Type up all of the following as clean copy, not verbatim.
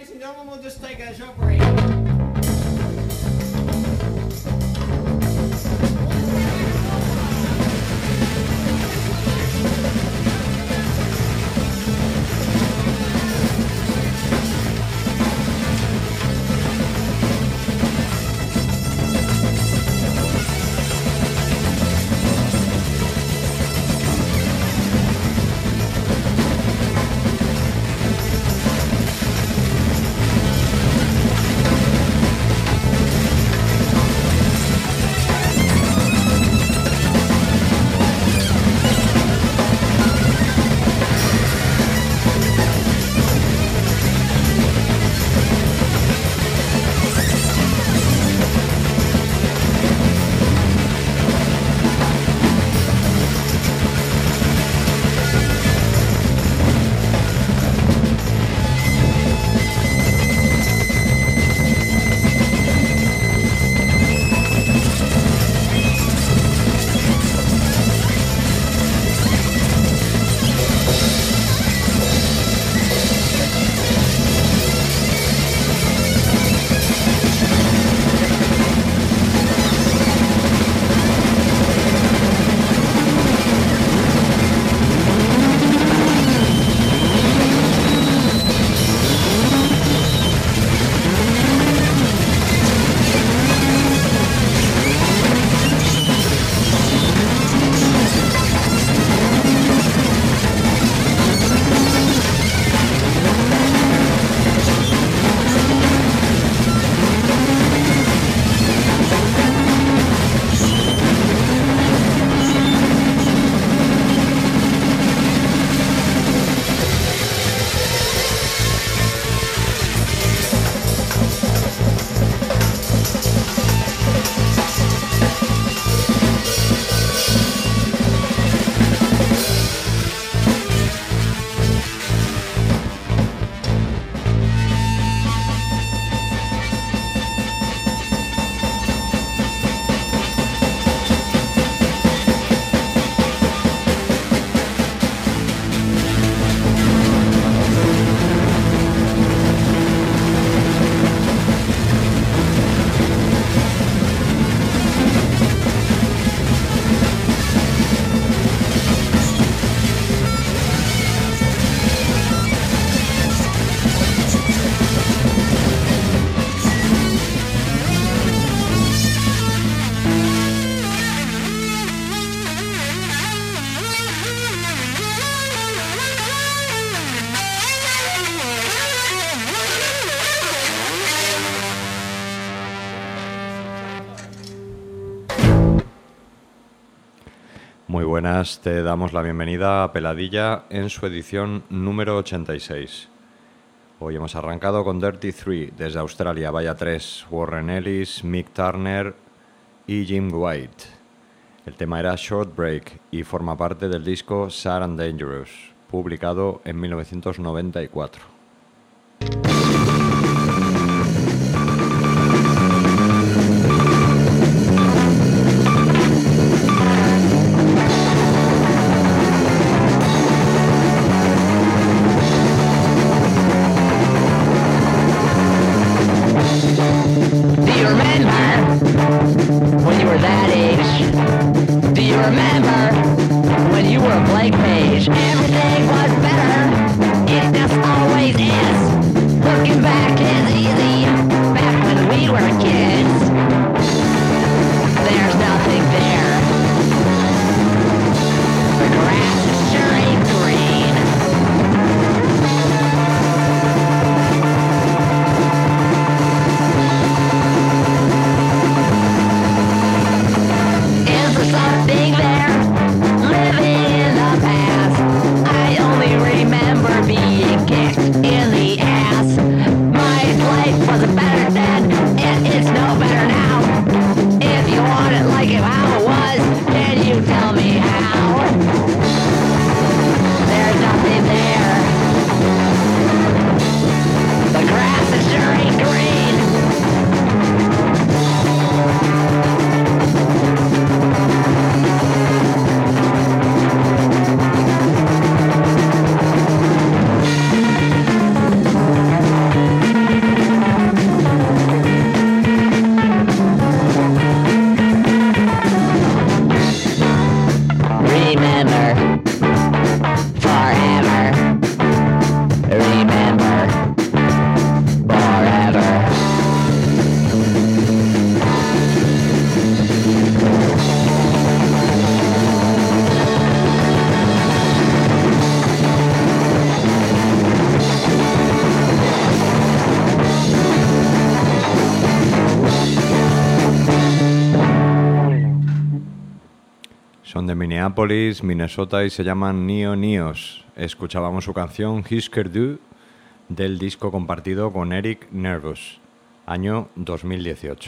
ladies and gentlemen, we'll just take a short break. Muy buenas, te damos la bienvenida a Peladilla en su edición número 86. Hoy hemos arrancado con Dirty Three desde Australia, Vaya 3, Warren Ellis, Mick Turner y Jim White. El tema era Short Break y forma parte del disco Sad and Dangerous, publicado en 1994. Everything was better. It just always de Minneapolis, Minnesota y se llaman Neo Neos. Escuchábamos su canción Husker Du del disco compartido con Eric Nervous, año 2018.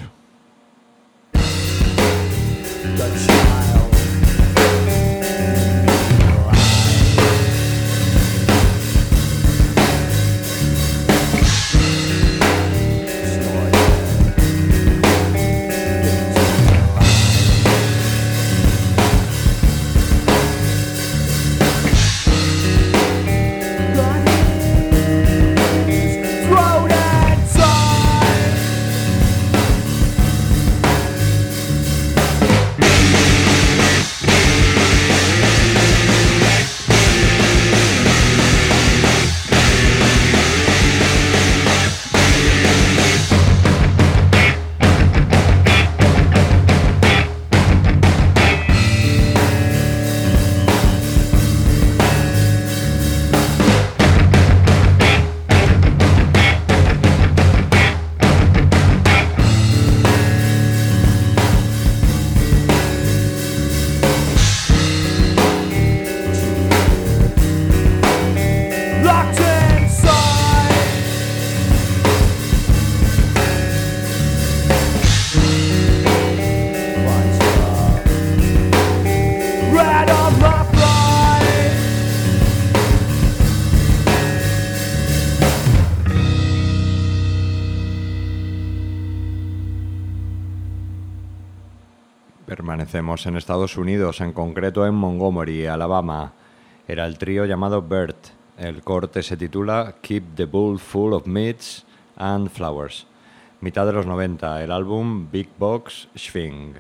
Permanecemos en Estados Unidos, en concreto en Montgomery, Alabama. Era el trío llamado Bird. El corte se titula Keep the Bowl Full of Meats and Flowers. Mitad de los 90, el álbum Big Box Swing.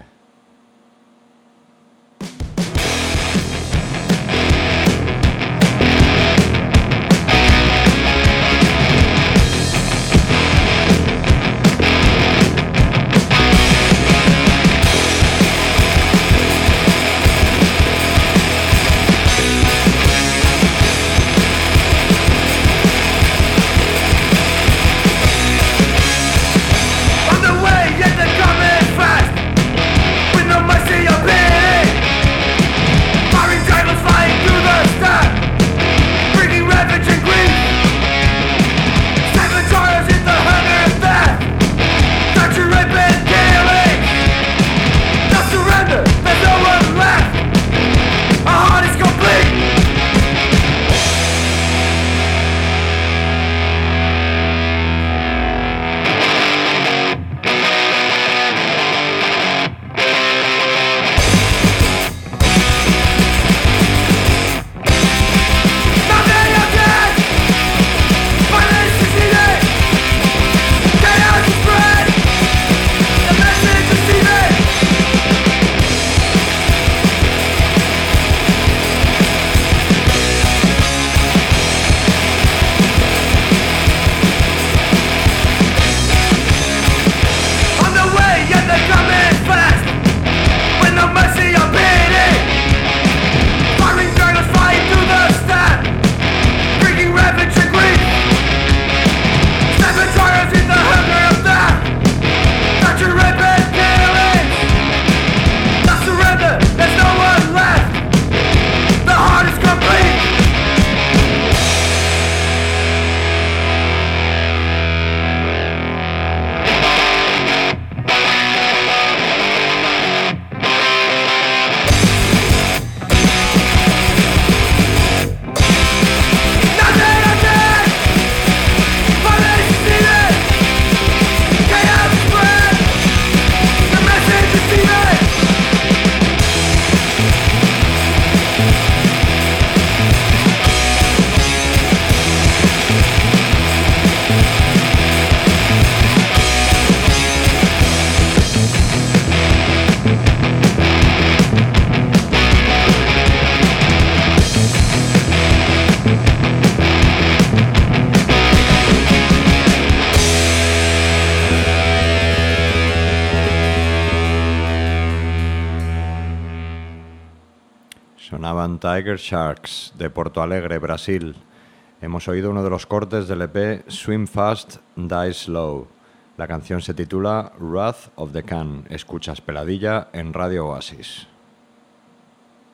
Sonaban Tiger Sharks de Porto Alegre, Brasil. Hemos oído uno de los cortes del EP Swim Fast, Die Slow. La canción se titula Wrath of the Khan. Escuchas Peladilla en Radio Oasis.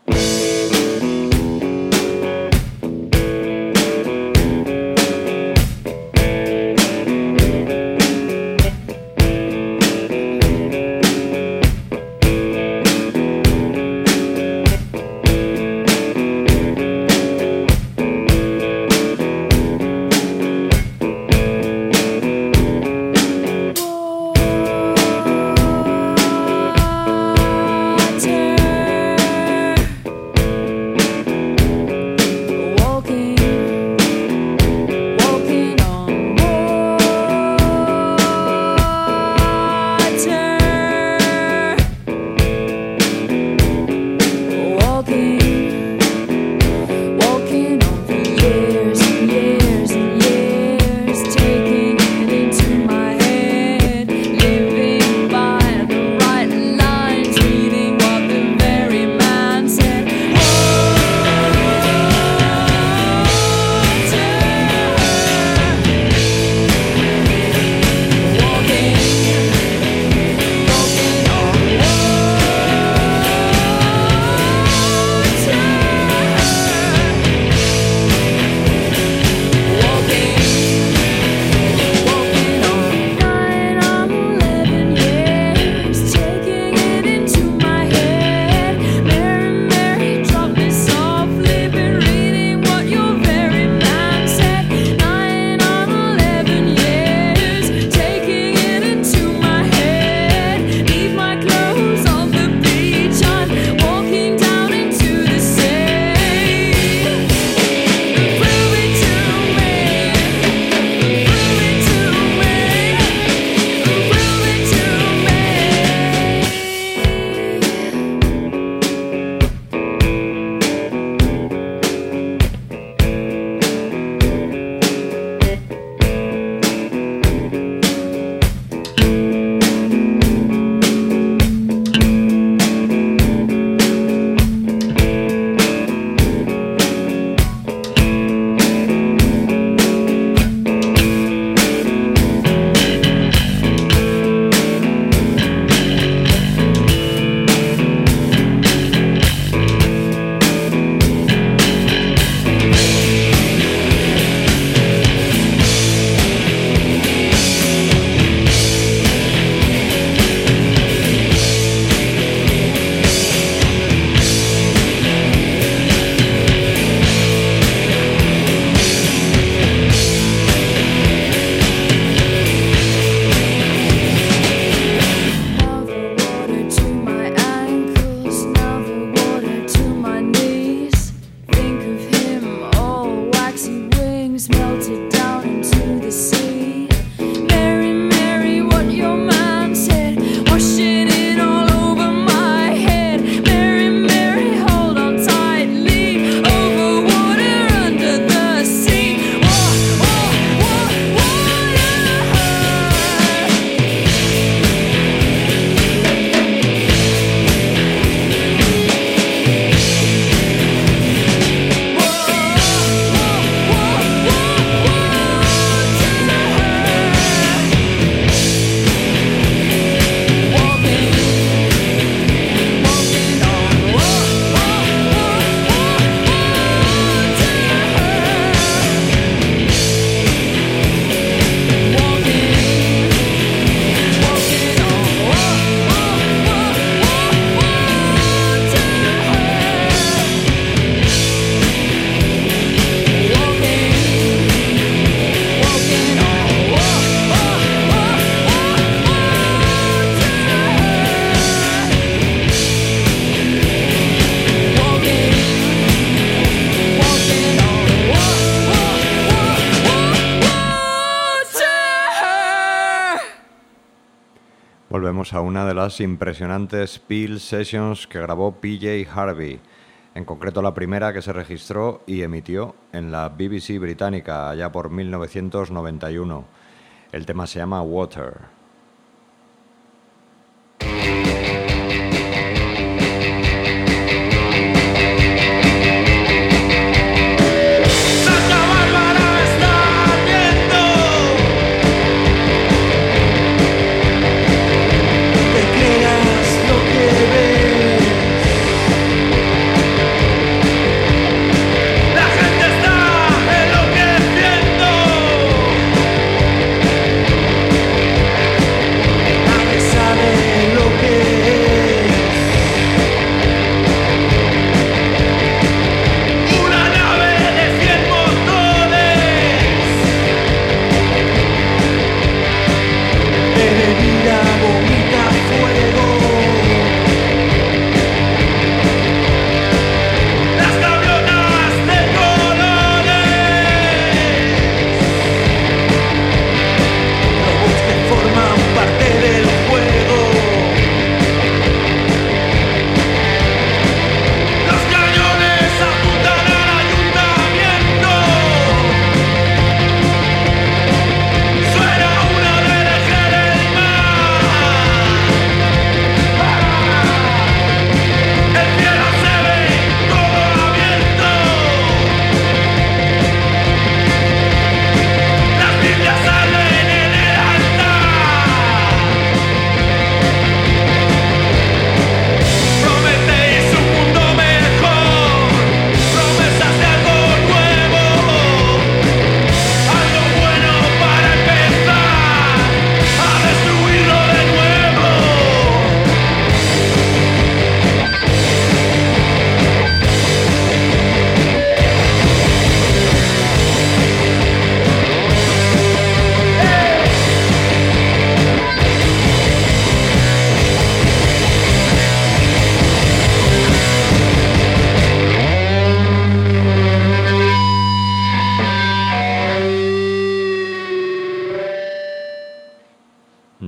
Volvemos a una de las impresionantes Peel Sessions que grabó PJ Harvey, en concreto la primera que se registró y emitió en la BBC británica allá por 1991. El tema se llama Water.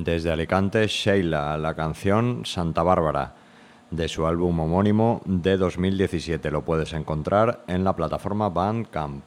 Desde Alicante, Sheila, la canción Santa Bárbara, de su álbum homónimo de 2017. Lo puedes encontrar en la plataforma Bandcamp.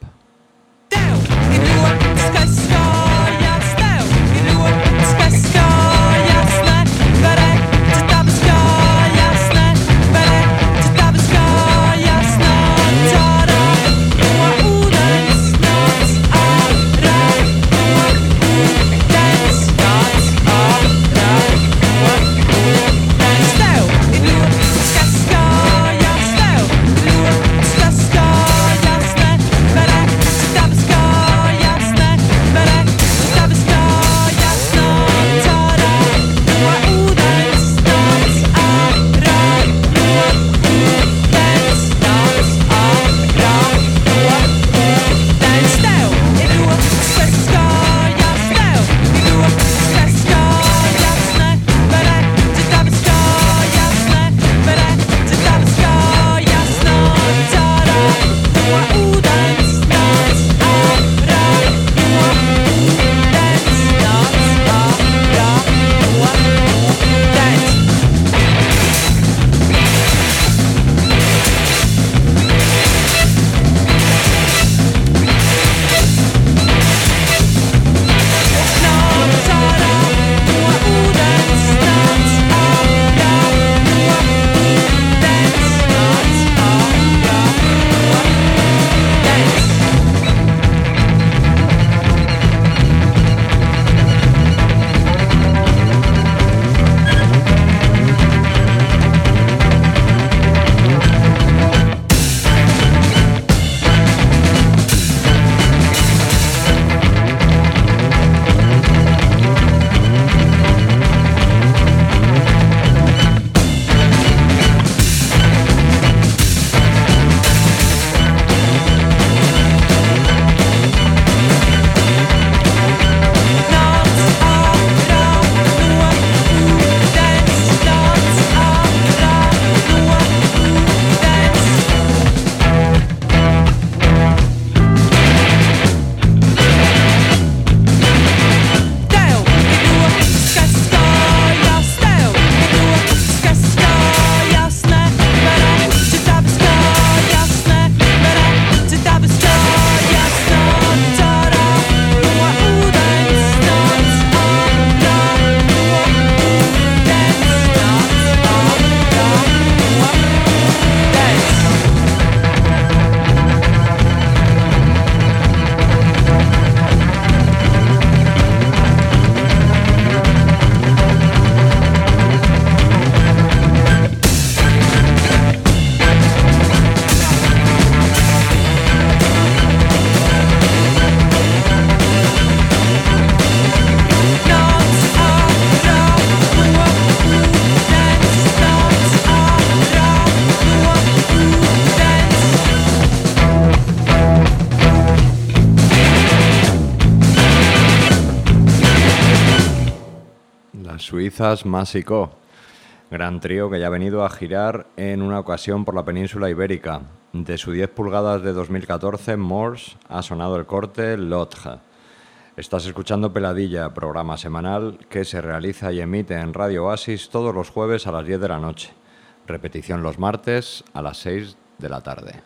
Suizas Másico, gran trío que ya ha venido a girar en una ocasión por la península ibérica. De su 10 pulgadas de 2014, Morse, ha sonado el corte L'Autre. Estás escuchando Peladilla, programa semanal que se realiza y emite en Radio Oasis todos los jueves a las 10 de la noche. Repetición los martes a las 6 de la tarde.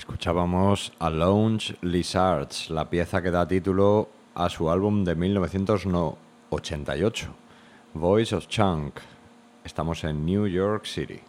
Escuchábamos a Lounge Lizards, la pieza que da título a su álbum de 1988, Voice of Chunk. Estamos en New York City.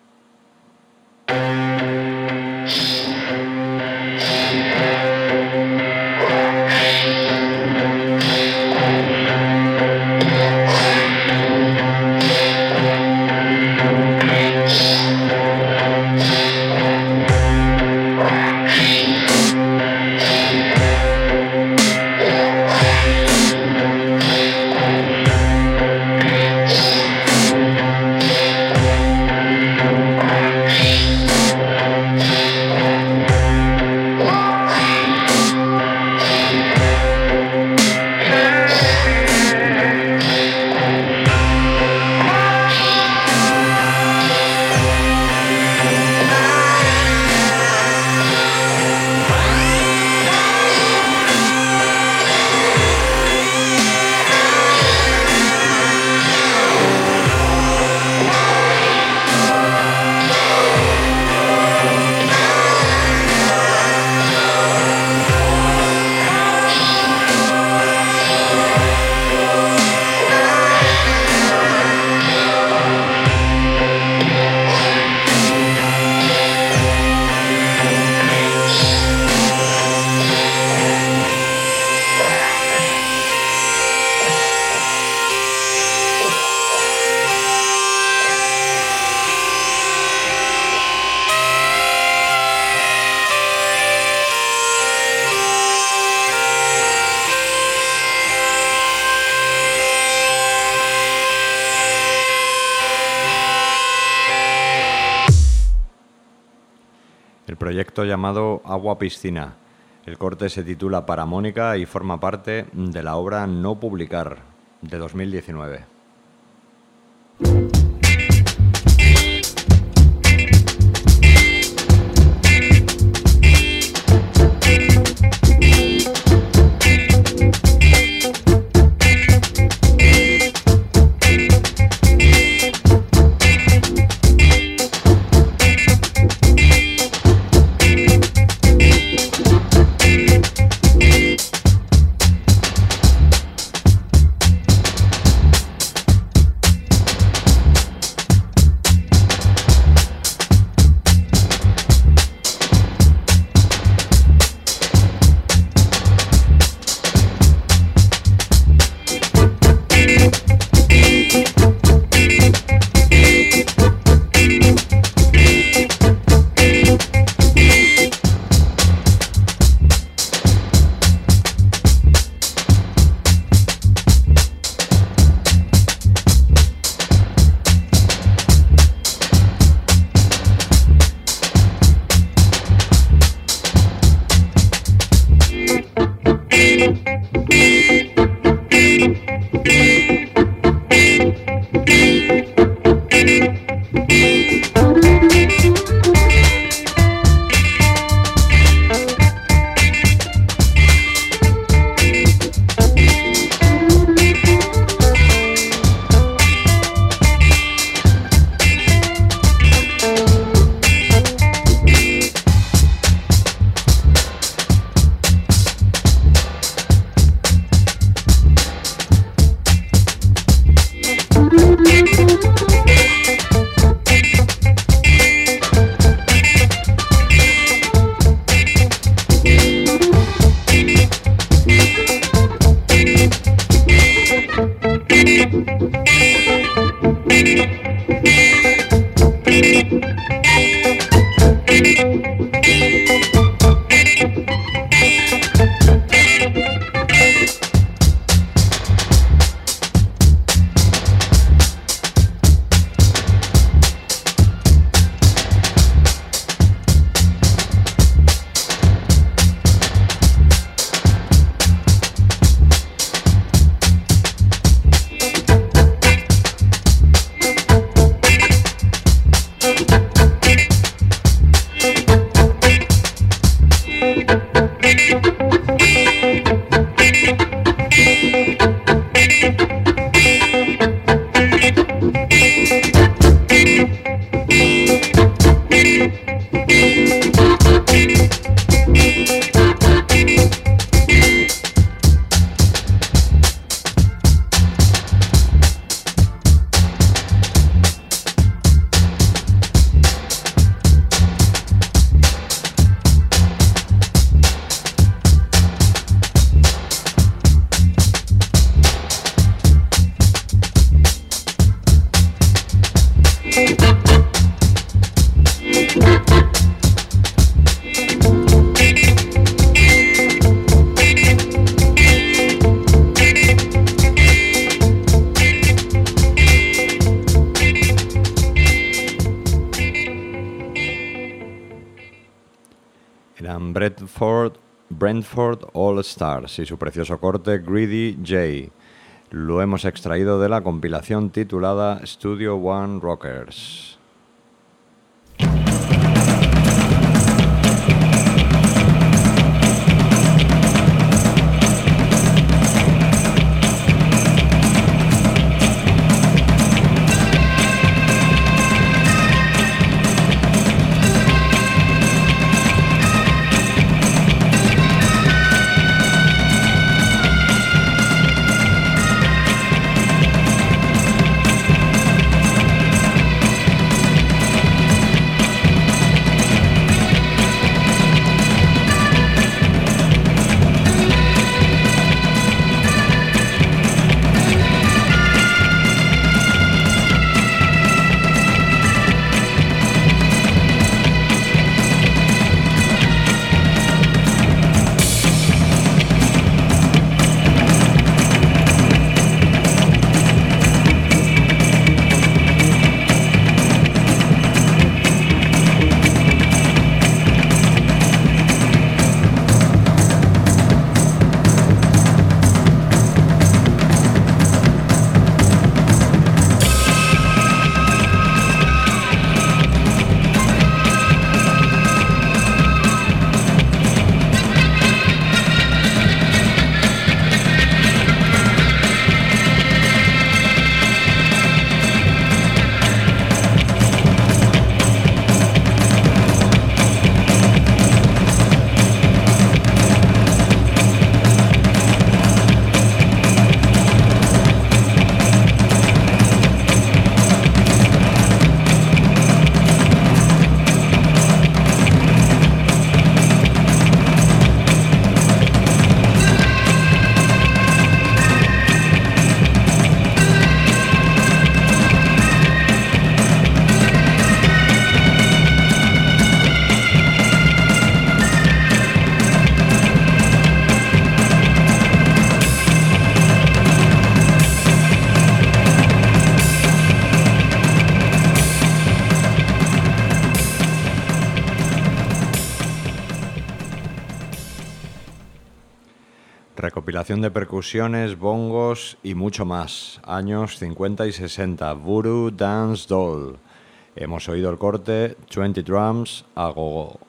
Proyecto llamado Agua Piscina. El corte se titula Para Mónica y forma parte de la obra No Publicar de 2019. Eran Brentford All Stars y su precioso corte Greedy J. Lo hemos extraído de la compilación titulada Studio One Rockers. Recopilación de percusiones, bongos y mucho más. Años 50 y 60. Voodoo Dance Doll. Hemos oído el corte 20 Drums a Gogo.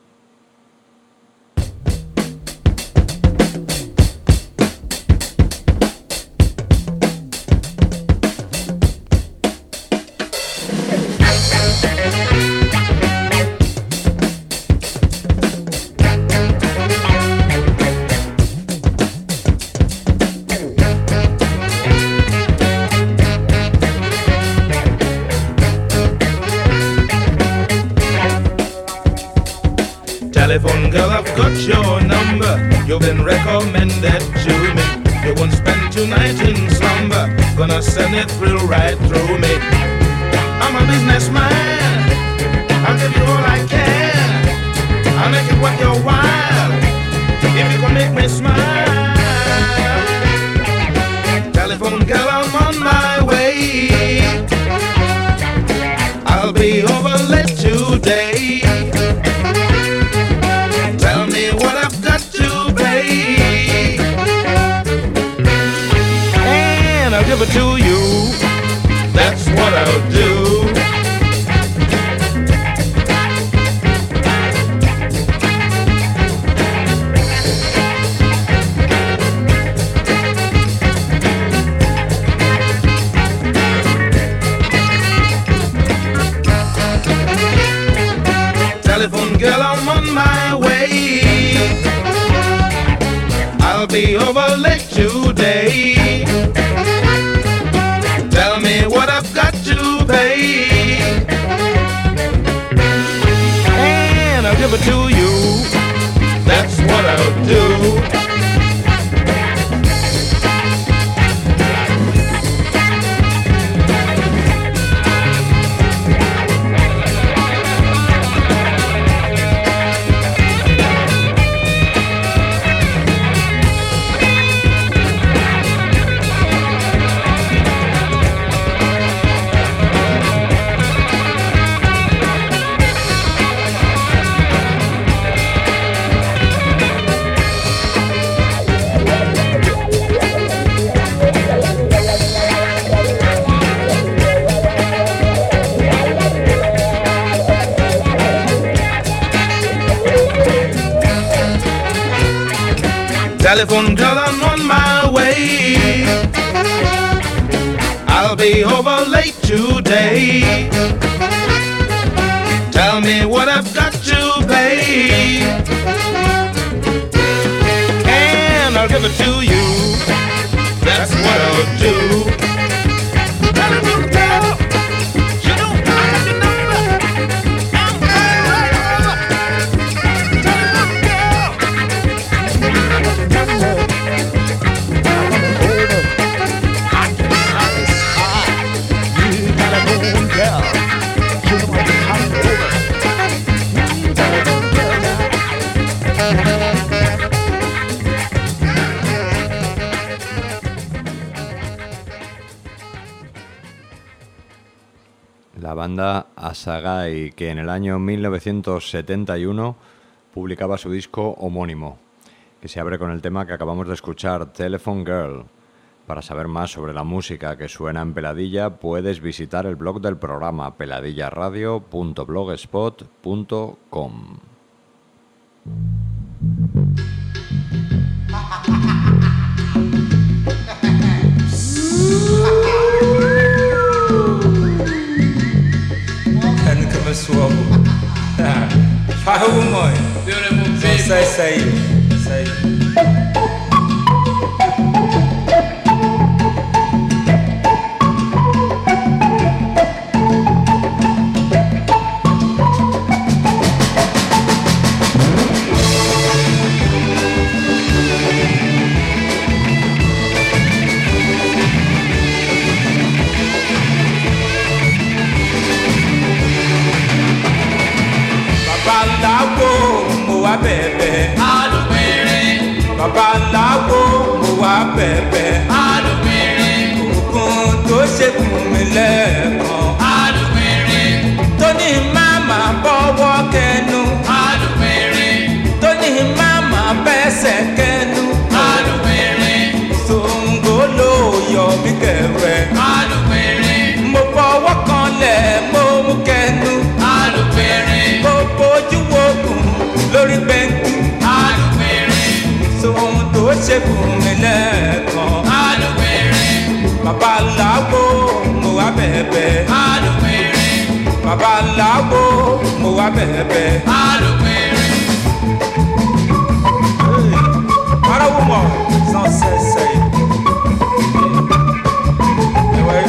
Telephone girl, I've got your number. You've been recommended to me. You won't spend 2 nights in slumber. Gonna send it through right through me. I'm a businessman. I'll give you all I can. I'll make it worth your while. If you can make me smile. Telephone girl, I'm on my way. I'll be over late today. Tell me what I've got to pay, and I'll give it to you. That's what I'll do. Telephone girl, I'm on my way. I'll be over late today. Tell me what I've got to pay, and I'll give it to you. That's what I'll do. Telephone girl, I'm on my way. I'll be over late today. Tell me what I've got to pay, and I'll give it to you. That's what I'll do. Telephone girl, you know I got your number. I'm coming right over. Telephone girl, I got your number. I can satisfy you. Telephone girl, you know I'm coming over. Telephone girl. La banda Assagai, que en el año 1971 publicaba su disco homónimo, que se abre con el tema que acabamos de escuchar, Telephone Girl. Para saber más sobre la música que suena en Peladilla, puedes visitar el blog del programa peladillaradio.blogspot.com. Suavo. Faz o mãe. Sai. Bẹ̀bẹ̀ Alùpẹ̀rẹ̀, babaláwo mo wá bẹ̀bẹ̀ alùpẹ̀rẹ̀, ògùn tó ṣe fún mi lẹ́ẹ̀kan alùpẹ̀rẹ̀, tó ní máma bọ́wọ́ kẹnu alùpẹ̀rẹ̀, tó ní máma bẹ́sẹ̀ kẹnu alùpẹ̀rẹ̀, Ṣàngó ló yọ mí kẹ̀rẹ̀ alùpẹ̀rẹ̀, mo fọwọ́ kanlẹ̀ mo mú kẹnu alùpẹ̀rẹ̀, mo bójú wo kùn lórí bẹ́ńkì alùpẹ̀rẹ̀, sóhun tó ṣe fún mi lẹ́ẹ̀kan alùpẹ̀rẹ̀, babaláwo mo wá bẹ̀bẹ̀ alùpẹ̀rẹ̀, babaláwo mo wá bẹ̀bẹ̀. alùpẹ̀rẹ̀. Para uma, são seis. Eu aí.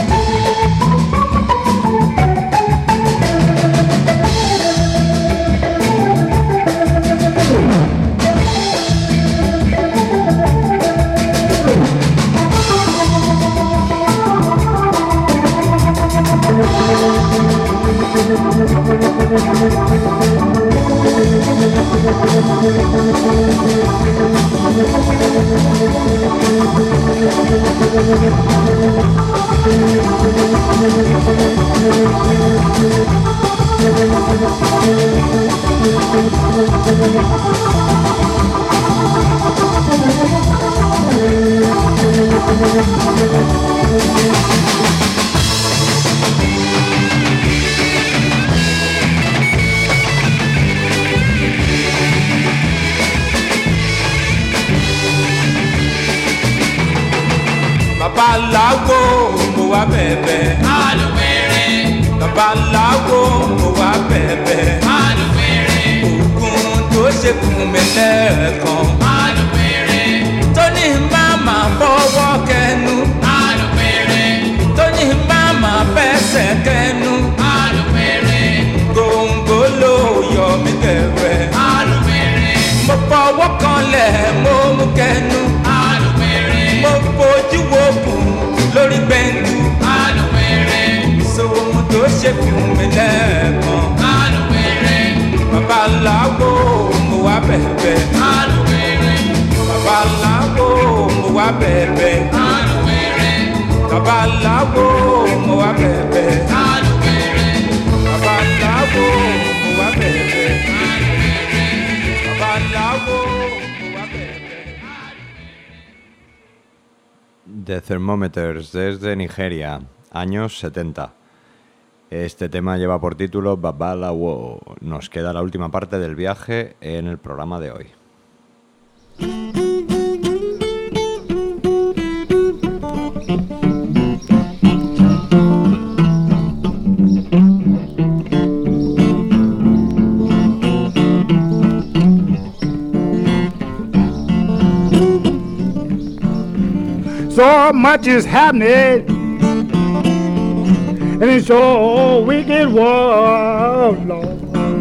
Babaláwo mo wá bẹ̀bẹ̀. Alùpẹ̀rẹ̀, Babaláwo mo wá bẹ̀bẹ̀. alùpẹ̀rẹ̀, Ògùn tó ṣe fún mi lẹ́ẹ̀kan. alùpẹ̀rẹ̀, Tó ní máma bọ́wọ́ kẹnu. alùpẹ̀rẹ̀, Tó ní máma bẹ́sẹ̀ kẹnu. alùpẹ̀rẹ̀, Ṣàngó ló yọ mí kẹ̀rẹ̀. alùpẹ̀rẹ̀, Mo fọwọ́ kanlẹ̀ mo mú kẹnu. alùpẹ̀rẹ̀, Mo fojú wo kùn lórí bẹ́ńkì. alùpẹ̀rẹ̀, Ṣòun tó ṣe fún mi lẹ́ẹ̀kan. alùpẹ̀rẹ̀, Babaláwo mo wá bẹ̀bẹ̀. alùpẹ̀rẹ̀, Babaláwo mo wá bẹ̀bẹ̀. alùpẹ̀rẹ̀, Babaláwo mo wá bẹ̀bẹ̀. alùpẹ̀rẹ̀, Babaláwo mo wá bẹ̀bẹ̀. Babaláwo mo wá bẹ̀bẹ̀. The Thermometers, desde Nigeria, años 70. Este tema lleva por título Babalawo. Nos queda la última parte del viaje en el programa de hoy. much is happening in this old wicked world, Lord.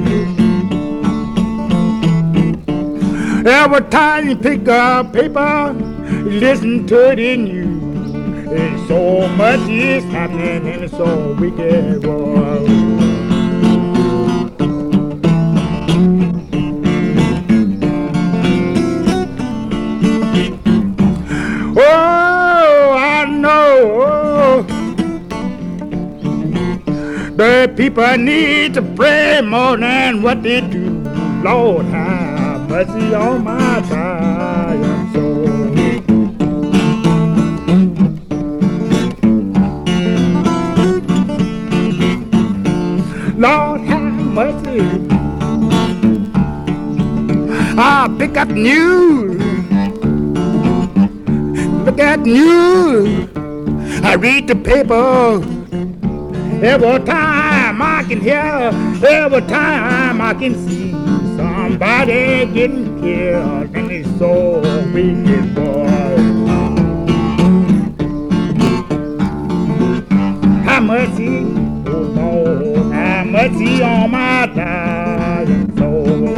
Every time you pick up paper, listen to it in you. And so much is happening in this old wicked world. Oh, I know the people need to pray more than what they do. Lord, have mercy on my tired soul. Lord, have mercy. I pick up news. Look at news. I read the paper. Every time I can hear, every time I can see somebody getting killed in this so wicked world. Have mercy, oh Lord, have mercy on my dying soul.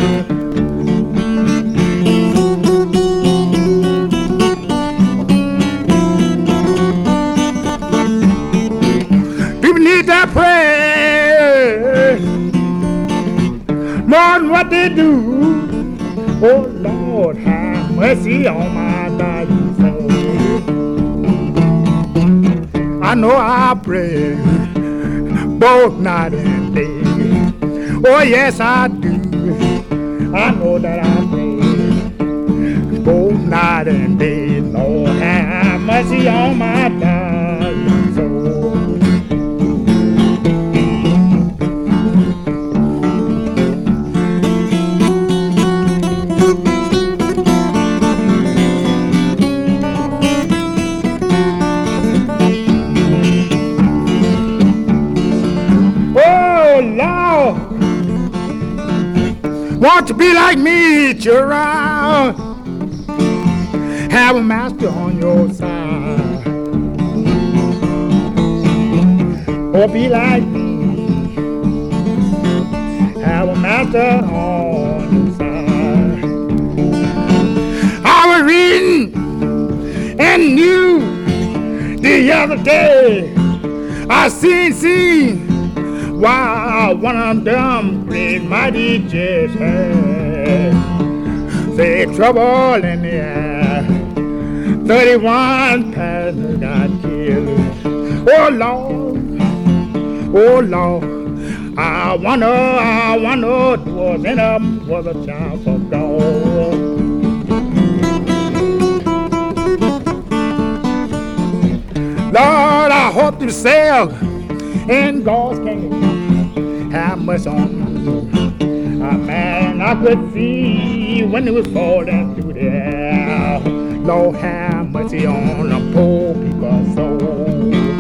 People need to pray more than what they do. Oh Lord, have mercy on my dying soul. I know I pray both night and day. Oh yes, I do. I know that I pray both night and day. Lord, have mercy on my dying soul. Want to be like me, Gerard? Have a master on your side. Or be like me. Have a master on your side. I was reading and knew the other day. I seen why one of them great mighty just had say trouble in the air. 31 passengers got killed. Oh Lord, I wonder was in them was a child of God. Lord, I hope to sail in God's kingdom. Have mercy on me. A man I could see when it was falling through the air. Lord, have mercy on the poor people's soul.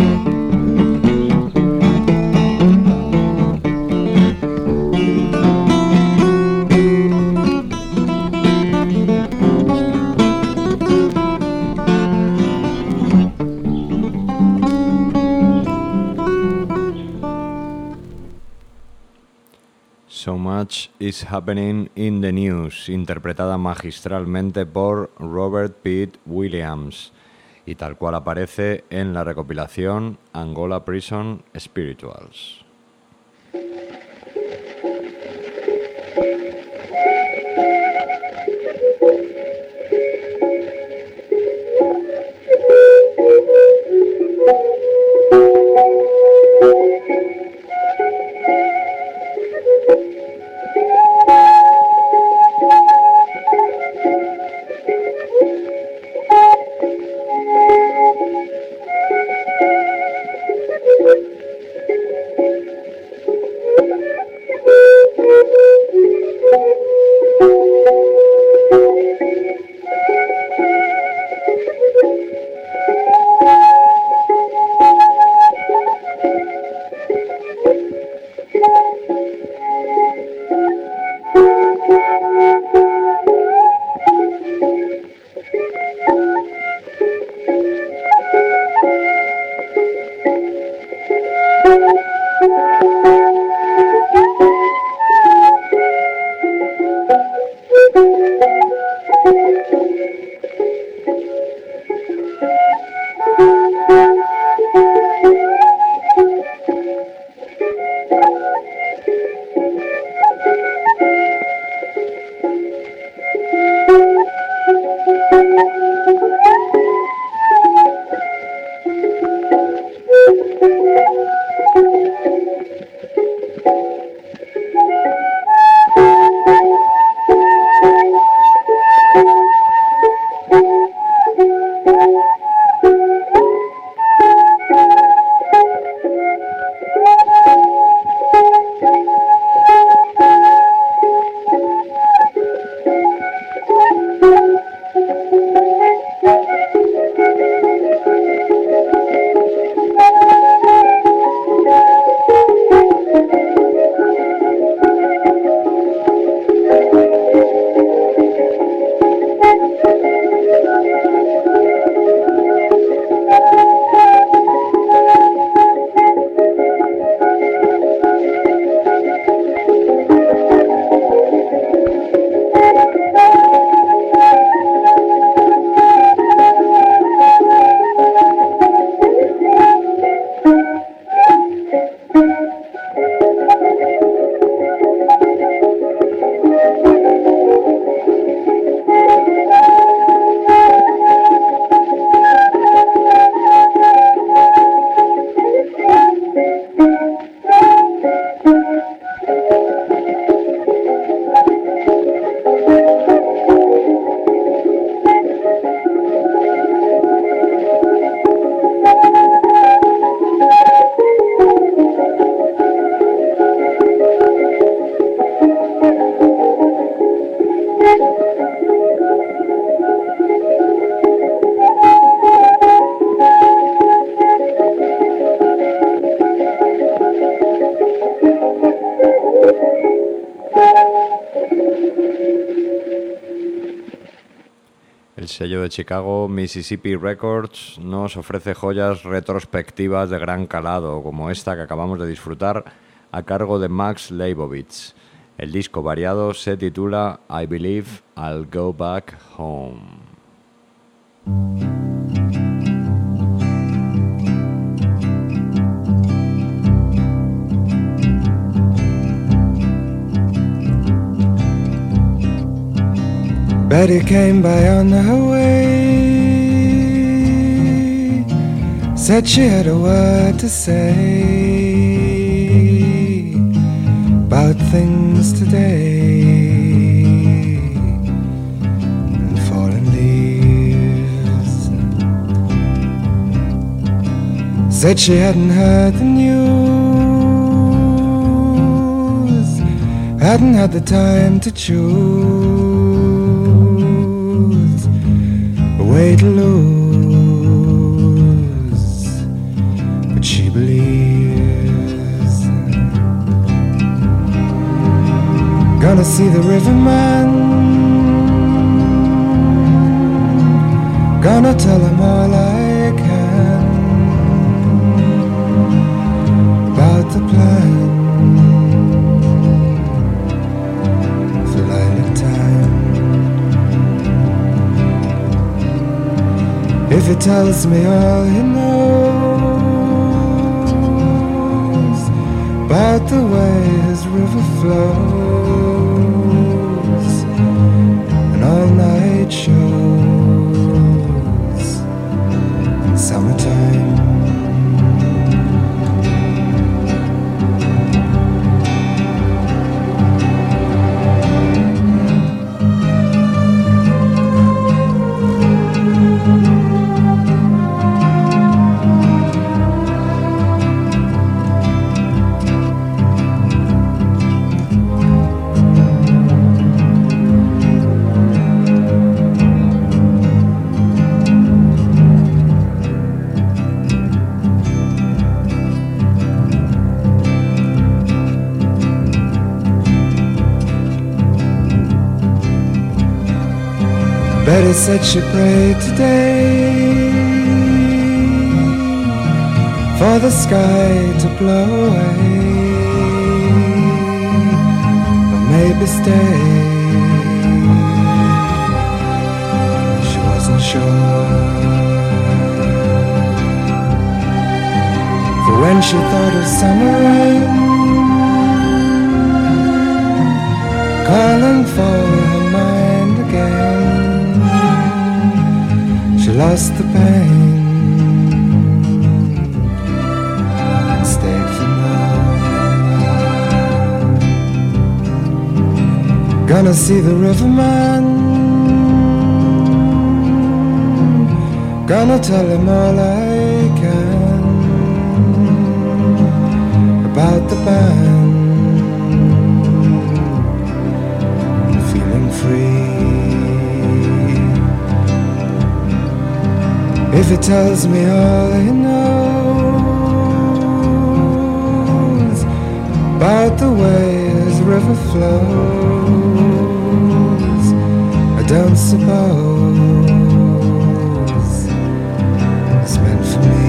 So Much is Happening in the News, interpretada magistralmente por Robert Pitt Williams y tal cual aparece en la recopilación Angola Prison Spirituals. El sello de Chicago, Mississippi Records, nos ofrece joyas retrospectivas de gran calado, como esta que acabamos de disfrutar, a cargo de Max Leibovitz. El disco variado se titula I Believe I'll Go Back Home. Betty came by on her way, said she had a word to say about things today and fallen leaves. Said she hadn't heard the news, hadn't had the time to choose way to lose, but she believes. Gonna see the riverman, gonna tell him all I can about the plan for lilac time. If he tells me all he knows about the way his river flows and all night shows in summertime. Betty said she prayed today for the sky to blow away, or maybe stay. She wasn't sure, for when she thought of summer rain calling for her mind again, she lost the pain and stayed for more. Gonna see the riverman, gonna tell him all I can about the band, feeling free. If he tells me all he knows about the way his river flows, I don't suppose it's meant for me.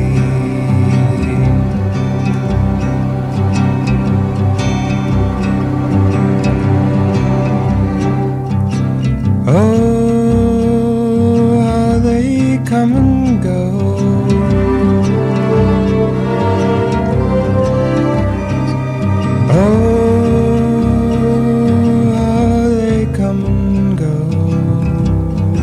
Oh, come and go. Oh, how they come and go.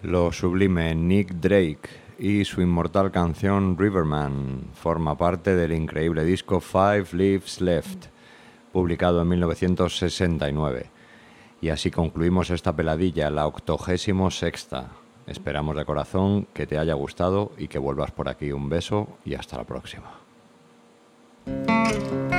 Lo sublime Nick Drake y su inmortal canción Riverman forma parte del increíble disco Five Leaves Left, publicado en 1969. Y así concluimos esta peladilla, la 86ª. Esperamos de corazón que te haya gustado y que vuelvas por aquí. Un beso y hasta la próxima.